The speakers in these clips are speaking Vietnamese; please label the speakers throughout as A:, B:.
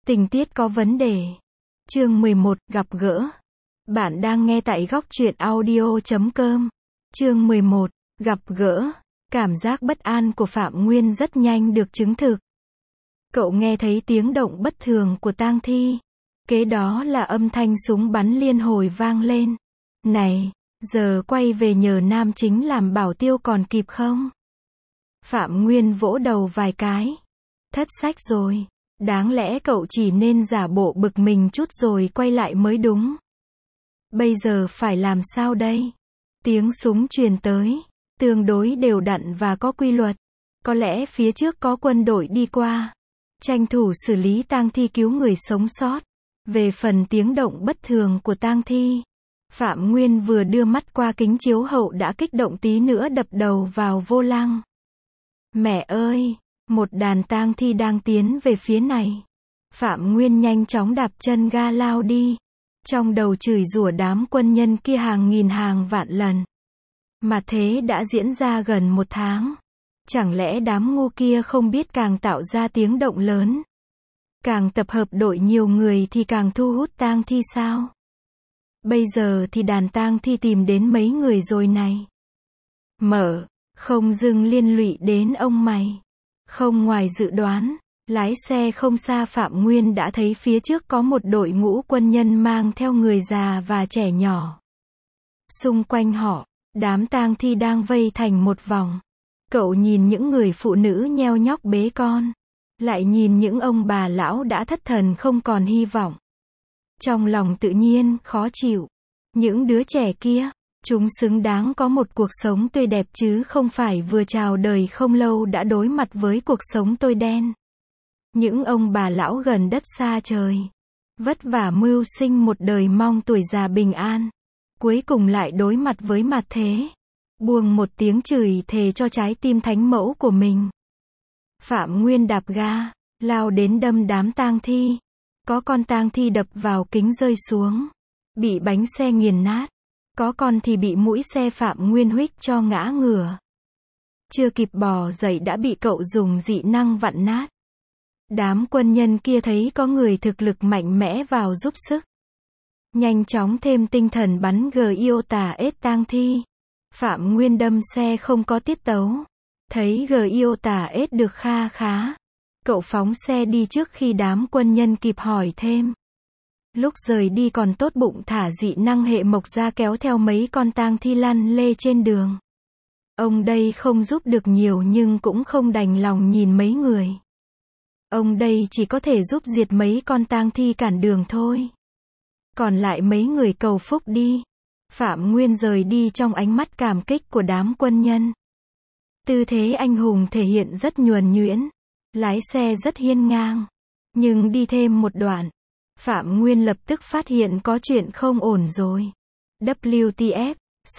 A: Tình tiết có vấn đề. Chương 11, gặp gỡ. Bạn đang nghe tại góc truyện audio.com. Chương 11, gặp gỡ. Cảm giác bất an của Phạm Nguyên rất nhanh được chứng thực. Cậu nghe thấy tiếng động bất thường của tang thi. Kế đó là âm thanh súng bắn liên hồi vang lên. Này, giờ quay về nhờ nam chính làm bảo tiêu còn kịp không? Phạm Nguyên vỗ đầu vài cái. Thất sách rồi. Đáng lẽ cậu chỉ nên giả bộ bực mình chút rồi quay lại mới đúng. Bây giờ phải làm sao đây? Tiếng súng truyền tới, tương đối đều đặn và có quy luật. Có lẽ phía trước có quân đội đi qua. Tranh thủ xử lý tang thi cứu người sống sót. Về phần tiếng động bất thường của tang thi, Phạm Nguyên vừa đưa mắt qua kính chiếu hậu đã kích động tí nữa đập đầu vào vô lăng. Mẹ ơi! Một đàn tang thi đang tiến về phía này. Phạm Nguyên nhanh chóng đạp chân ga lao đi. Trong đầu chửi rủa đám quân nhân kia hàng nghìn hàng vạn lần. Mà thế đã diễn ra gần 1 tháng. Chẳng lẽ đám ngu kia không biết càng tạo ra tiếng động lớn, càng tập hợp đội nhiều người thì càng thu hút tang thi sao? Bây giờ thì đàn tang thi tìm đến mấy người rồi này. Không dưng liên lụy đến ông mày. Không ngoài dự đoán, lái xe không xa Phạm Nguyên đã thấy phía trước có một đội ngũ quân nhân mang theo người già và trẻ nhỏ. Xung quanh họ, đám tang thi đang vây thành một vòng. Cậu nhìn những người phụ nữ nheo nhóc bế con, lại nhìn những ông bà lão đã thất thần không còn hy vọng. Trong lòng tự nhiên khó chịu. Những đứa trẻ kia, chúng xứng đáng có một cuộc sống tươi đẹp chứ không phải vừa chào đời không lâu đã đối mặt với cuộc sống tối đen. Những ông bà lão gần đất xa trời, vất vả mưu sinh một đời mong tuổi già bình an, cuối cùng lại đối mặt với mặt thế. Buông một tiếng chửi thề cho trái tim thánh mẫu của mình. Phạm Nguyên đạp ga, lao đến đâm đám tang thi. Có con tang thi đập vào kính rơi xuống, bị bánh xe nghiền nát. Có con thì bị mũi xe Phạm Nguyên huých cho ngã ngửa. Chưa kịp bò dậy đã bị cậu dùng dị năng vặn nát. Đám quân nhân kia thấy có người thực lực mạnh mẽ vào giúp sức, nhanh chóng thêm tinh thần bắn Giota-S tang thi. Phạm Nguyên đâm xe không có tiết tấu. Thấy Giota-S được kha khá, cậu phóng xe đi trước khi đám quân nhân kịp hỏi thêm. Lúc rời đi còn tốt bụng thả dị năng hệ mộc ra kéo theo mấy con tang thi lăn lê trên đường. Ông đây không giúp được nhiều nhưng cũng không đành lòng nhìn mấy người. Ông đây chỉ có thể giúp diệt mấy con tang thi cản đường thôi. Còn lại mấy người cầu phúc đi. Phạm Nguyên rời đi trong ánh mắt cảm kích của đám quân nhân. Tư thế anh hùng thể hiện rất nhuần nhuyễn. Lái xe rất hiên ngang. Nhưng đi thêm một đoạn, Phạm Nguyên lập tức phát hiện có chuyện không ổn rồi. WTF,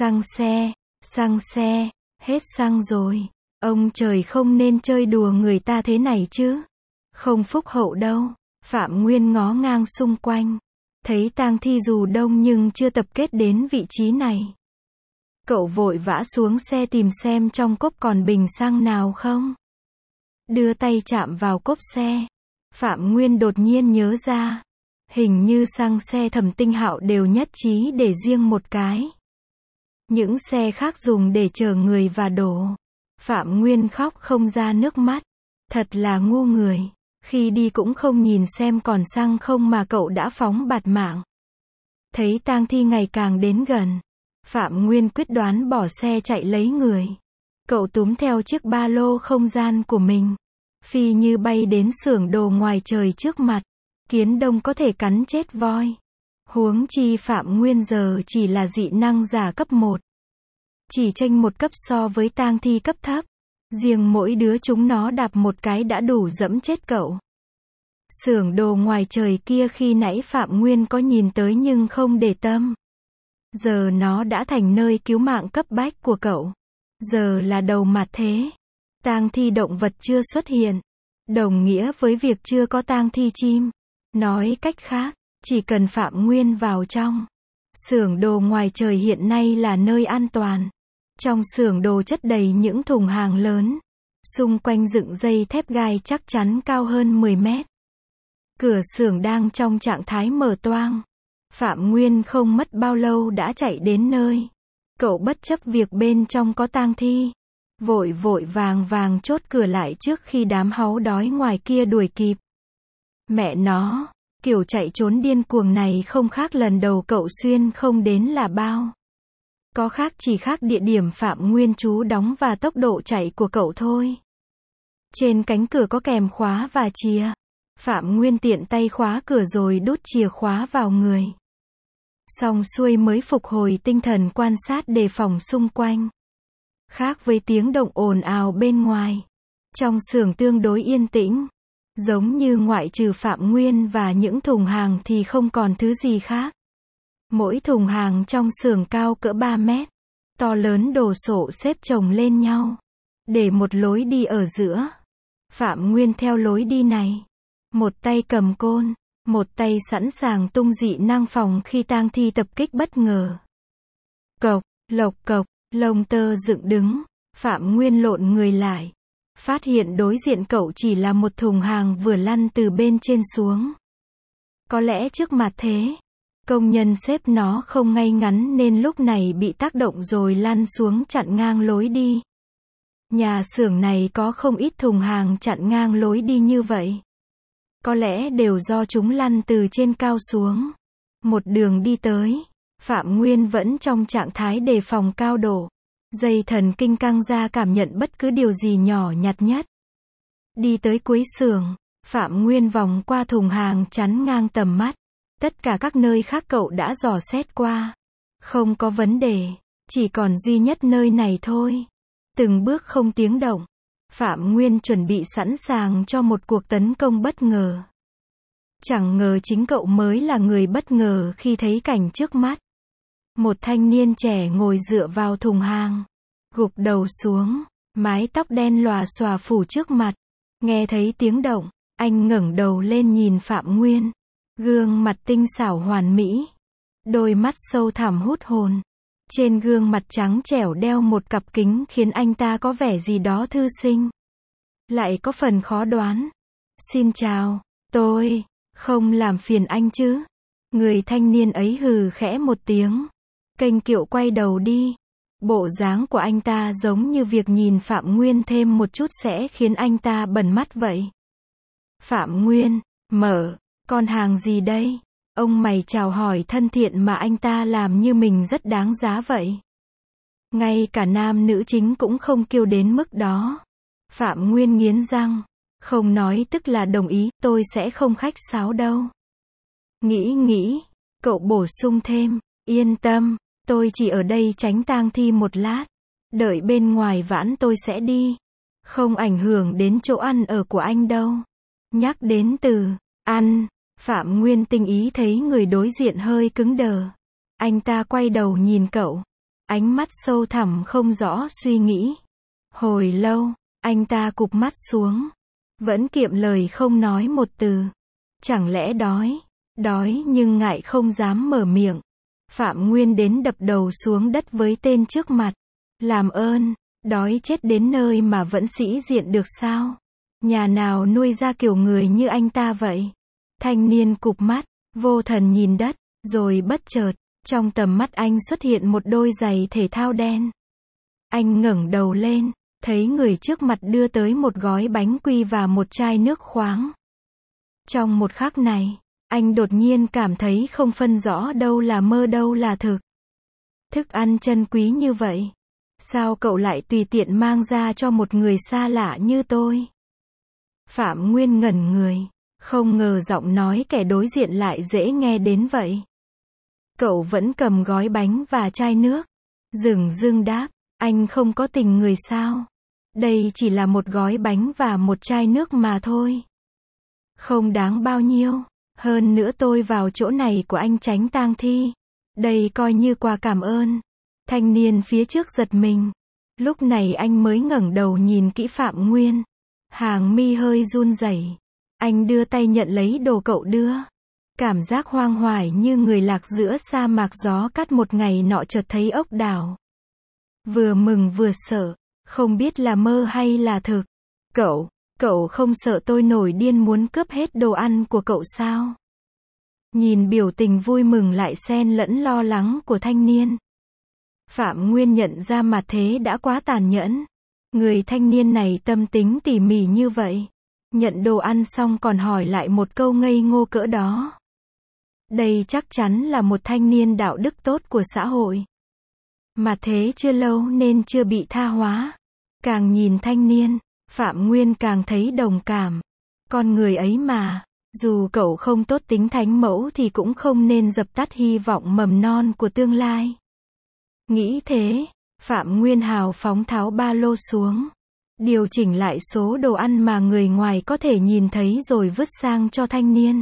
A: xăng xe, hết xăng rồi. Ông trời không nên chơi đùa người ta thế này chứ. Không phúc hậu đâu. Phạm Nguyên ngó ngang xung quanh. Thấy tang thi dù đông nhưng chưa tập kết đến vị trí này. Cậu vội vã xuống xe tìm xem trong cốp còn bình xăng nào không. Đưa tay chạm vào cốp xe. Phạm Nguyên đột nhiên nhớ ra. Hình như xăng xe Thẩm Tinh Hạo đều nhất trí để riêng một cái. Những xe khác dùng để chở người và đồ. Phạm Nguyên khóc không ra nước mắt. Thật là ngu người. Khi đi cũng không nhìn xem còn xăng không mà cậu đã phóng bạt mạng. Thấy tang thi ngày càng đến gần, Phạm Nguyên quyết đoán bỏ xe chạy lấy người. Cậu túm theo chiếc ba lô không gian của mình, phi như bay đến xưởng đồ ngoài trời trước mặt. Kiến đông có thể cắn chết voi. Huống chi Phạm Nguyên giờ chỉ là dị năng giả cấp 1. Chỉ chênh một cấp so với tang thi cấp thấp. Riêng mỗi đứa chúng nó đạp một cái đã đủ dẫm chết cậu. Xưởng đồ ngoài trời kia khi nãy Phạm Nguyên có nhìn tới nhưng không để tâm. Giờ nó đã thành nơi cứu mạng cấp bách của cậu. Giờ là đầu mặt thế. Tang thi động vật chưa xuất hiện. Đồng nghĩa với việc chưa có tang thi chim. Nói cách khác, chỉ cần Phạm Nguyên vào trong xưởng đồ ngoài trời hiện nay là nơi an toàn. Trong xưởng đồ chất đầy những thùng hàng lớn. Xung quanh dựng dây thép gai chắc chắn cao hơn 10 mét. Cửa xưởng đang trong trạng thái mở toang. Phạm Nguyên không mất bao lâu đã chạy đến nơi. Cậu bất chấp việc bên trong có tang thi. Vội vội vàng vàng chốt cửa lại trước khi đám háu đói ngoài kia đuổi kịp. Mẹ nó, kiểu chạy trốn điên cuồng này không khác lần đầu cậu xuyên không đến là bao. Có khác chỉ khác địa điểm Phạm Nguyên trú đóng và tốc độ chạy của cậu thôi. Trên cánh cửa có kèm khóa và chìa. Phạm Nguyên tiện tay khóa cửa rồi đút chìa khóa vào người. Xong xuôi mới phục hồi tinh thần quan sát đề phòng xung quanh. Khác với tiếng động ồn ào bên ngoài, trong xưởng tương đối yên tĩnh. Giống như ngoại trừ Phạm Nguyên và những thùng hàng thì không còn thứ gì khác. Mỗi thùng hàng trong xưởng cao cỡ 3 mét. To lớn đồ sộ xếp chồng lên nhau. Để một lối đi ở giữa. Phạm Nguyên theo lối đi này. Một tay cầm côn. Một tay sẵn sàng tung dị năng phòng khi tang thi tập kích bất ngờ. Cộc, lộc cộc, lông tơ dựng đứng. Phạm Nguyên lộn người lại. Phát hiện đối diện cậu chỉ là một thùng hàng vừa lăn từ bên trên xuống. Có lẽ trước mặt thế, công nhân xếp nó không ngay ngắn nên lúc này bị tác động rồi lăn xuống chặn ngang lối đi. Nhà xưởng này có không ít thùng hàng chặn ngang lối đi như vậy. Có lẽ đều do chúng lăn từ trên cao xuống. Một đường đi tới, Phạm Nguyên vẫn trong trạng thái đề phòng cao độ. Dây thần kinh căng ra cảm nhận bất cứ điều gì nhỏ nhặt nhất. Đi tới cuối xưởng, Phạm Nguyên vòng qua thùng hàng chắn ngang tầm mắt. Tất cả các nơi khác cậu đã dò xét qua. Không có vấn đề, chỉ còn duy nhất nơi này thôi. Từng bước không tiếng động. Phạm Nguyên chuẩn bị sẵn sàng cho một cuộc tấn công bất ngờ. Chẳng ngờ chính cậu mới là người bất ngờ khi thấy cảnh trước mắt. Một thanh niên trẻ ngồi dựa vào thùng hàng, gục đầu xuống, mái tóc đen lòa xòa phủ trước mặt. Nghe thấy tiếng động, anh ngẩng đầu lên nhìn Phạm Nguyên. Gương mặt tinh xảo hoàn mỹ, đôi mắt sâu thẳm hút hồn. Trên gương mặt trắng trẻo đeo một cặp kính khiến anh ta có vẻ gì đó thư sinh, lại có phần khó đoán. Xin chào, tôi không làm phiền anh chứ? Người thanh niên ấy hừ khẽ một tiếng, kênh kiệu quay đầu đi. Bộ dáng của anh ta giống như việc nhìn Phạm Nguyên thêm một chút sẽ khiến anh ta bần mắt vậy. Phạm Nguyên, mở, con hàng gì đây? Ông mày chào hỏi thân thiện mà anh ta làm như mình rất đáng giá vậy. Ngay cả nam nữ chính cũng không kiêu đến mức đó. Phạm Nguyên nghiến răng, không nói tức là đồng ý, tôi sẽ không khách sáo đâu. Nghĩ, cậu bổ sung thêm, yên tâm, tôi chỉ ở đây tránh tang thi một lát. Đợi bên ngoài vãn tôi sẽ đi. Không ảnh hưởng đến chỗ ăn ở của anh đâu. Nhắc đến từ ăn, Phạm Nguyên tinh ý thấy người đối diện hơi cứng đờ. Anh ta quay đầu nhìn cậu. Ánh mắt sâu thẳm không rõ suy nghĩ. Hồi lâu, anh ta cụp mắt xuống. Vẫn kiệm lời không nói một từ. Chẳng lẽ đói? Đói nhưng ngại không dám mở miệng. Phạm Nguyên đến đập đầu xuống đất với tên trước mặt. Làm ơn, đói chết đến nơi mà vẫn sĩ diện được sao? Nhà nào nuôi ra kiểu người như anh ta vậy? Thanh niên cụp mắt, vô thần nhìn đất, rồi bất chợt, trong tầm mắt anh xuất hiện một đôi giày thể thao đen. Anh ngẩng đầu lên, thấy người trước mặt đưa tới một gói bánh quy và một chai nước khoáng. Trong một khắc này, anh đột nhiên cảm thấy không phân rõ đâu là mơ đâu là thực. Thức ăn chân quý như vậy, sao cậu lại tùy tiện mang ra cho một người xa lạ như tôi? Phạm Nguyên ngẩn người, không ngờ giọng nói kẻ đối diện lại dễ nghe đến vậy. Cậu vẫn cầm gói bánh và chai nước. Dửng dưng đáp, anh không có tình người sao? Đây chỉ là một gói bánh và một chai nước mà thôi. Không đáng bao nhiêu. Hơn nữa tôi vào chỗ này của anh tránh tang thi. Đây coi như quà cảm ơn. Thanh niên phía trước giật mình. Lúc này anh mới ngẩng đầu nhìn kỹ Phạm Nguyên. Hàng mi hơi run rẩy. Anh đưa tay nhận lấy đồ cậu đưa. Cảm giác hoang hoài như người lạc giữa sa mạc gió cắt một ngày nọ chợt thấy ốc đảo. Vừa mừng vừa sợ, không biết là mơ hay là thực. Cậu Cậu không sợ tôi nổi điên muốn cướp hết đồ ăn của cậu sao? Nhìn biểu tình vui mừng lại xen lẫn lo lắng của thanh niên. Phạm Nguyên nhận ra Mạt Thế đã quá tàn nhẫn. Người thanh niên này tâm tính tỉ mỉ như vậy. Nhận đồ ăn xong còn hỏi lại một câu ngây ngô cỡ đó. Đây chắc chắn là một thanh niên đạo đức tốt của xã hội. Mạt Thế chưa lâu nên chưa bị tha hóa. Càng nhìn thanh niên, Phạm Nguyên càng thấy đồng cảm. Con người ấy mà, dù cậu không tốt tính thánh mẫu thì cũng không nên dập tắt hy vọng mầm non của tương lai. Nghĩ thế, Phạm Nguyên hào phóng tháo ba lô xuống. Điều chỉnh lại số đồ ăn mà người ngoài có thể nhìn thấy rồi vứt sang cho thanh niên.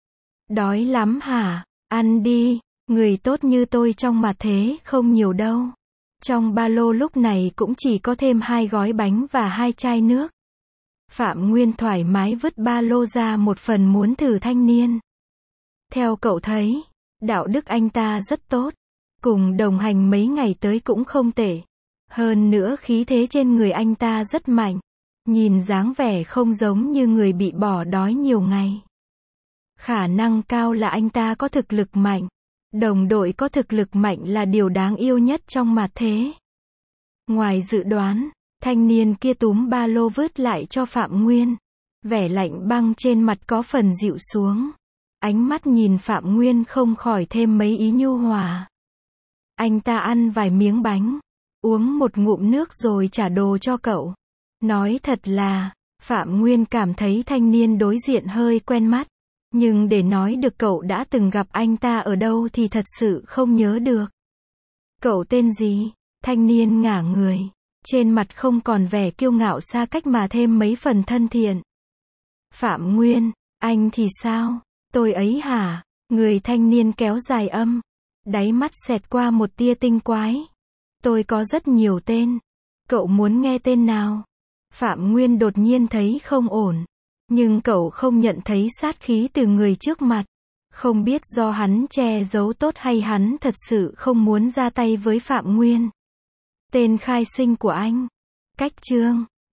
A: Đói lắm hả? Ăn đi, người tốt như tôi trong Mạt Thế không nhiều đâu. Trong ba lô lúc này cũng chỉ có thêm 2 gói bánh và 2 chai nước. Phạm Nguyên thoải mái vứt ba lô ra một phần muốn thử thanh niên. Theo cậu thấy, đạo đức anh ta rất tốt. Cùng đồng hành mấy ngày tới cũng không tệ. Hơn nữa khí thế trên người anh ta rất mạnh. Nhìn dáng vẻ không giống như người bị bỏ đói nhiều ngày. Khả năng cao là anh ta có thực lực mạnh. Đồng đội có thực lực mạnh là điều đáng yêu nhất trong Mạt Thế. Ngoài dự đoán, thanh niên kia túm ba lô vứt lại cho Phạm Nguyên. Vẻ lạnh băng trên mặt có phần dịu xuống. Ánh mắt nhìn Phạm Nguyên không khỏi thêm mấy ý nhu hòa. Anh ta ăn vài miếng bánh, uống một ngụm nước rồi trả đồ cho cậu. Nói thật là, Phạm Nguyên cảm thấy thanh niên đối diện hơi quen mắt. Nhưng để nói được cậu đã từng gặp anh ta ở đâu thì thật sự không nhớ được. Cậu tên gì? Thanh niên ngả người. Trên mặt không còn vẻ kiêu ngạo xa cách mà thêm mấy phần thân thiện. Phạm Nguyên, anh thì sao? Tôi ấy hả? Người thanh niên kéo dài âm. Đáy mắt xẹt qua một tia tinh quái. Tôi có rất nhiều tên. Cậu muốn nghe tên nào? Phạm Nguyên đột nhiên thấy không ổn. Nhưng cậu không nhận thấy sát khí từ người trước mặt. Không biết do hắn che giấu tốt hay hắn thật sự không muốn ra tay với Phạm Nguyên. Tên khai sinh của anh. Cách chương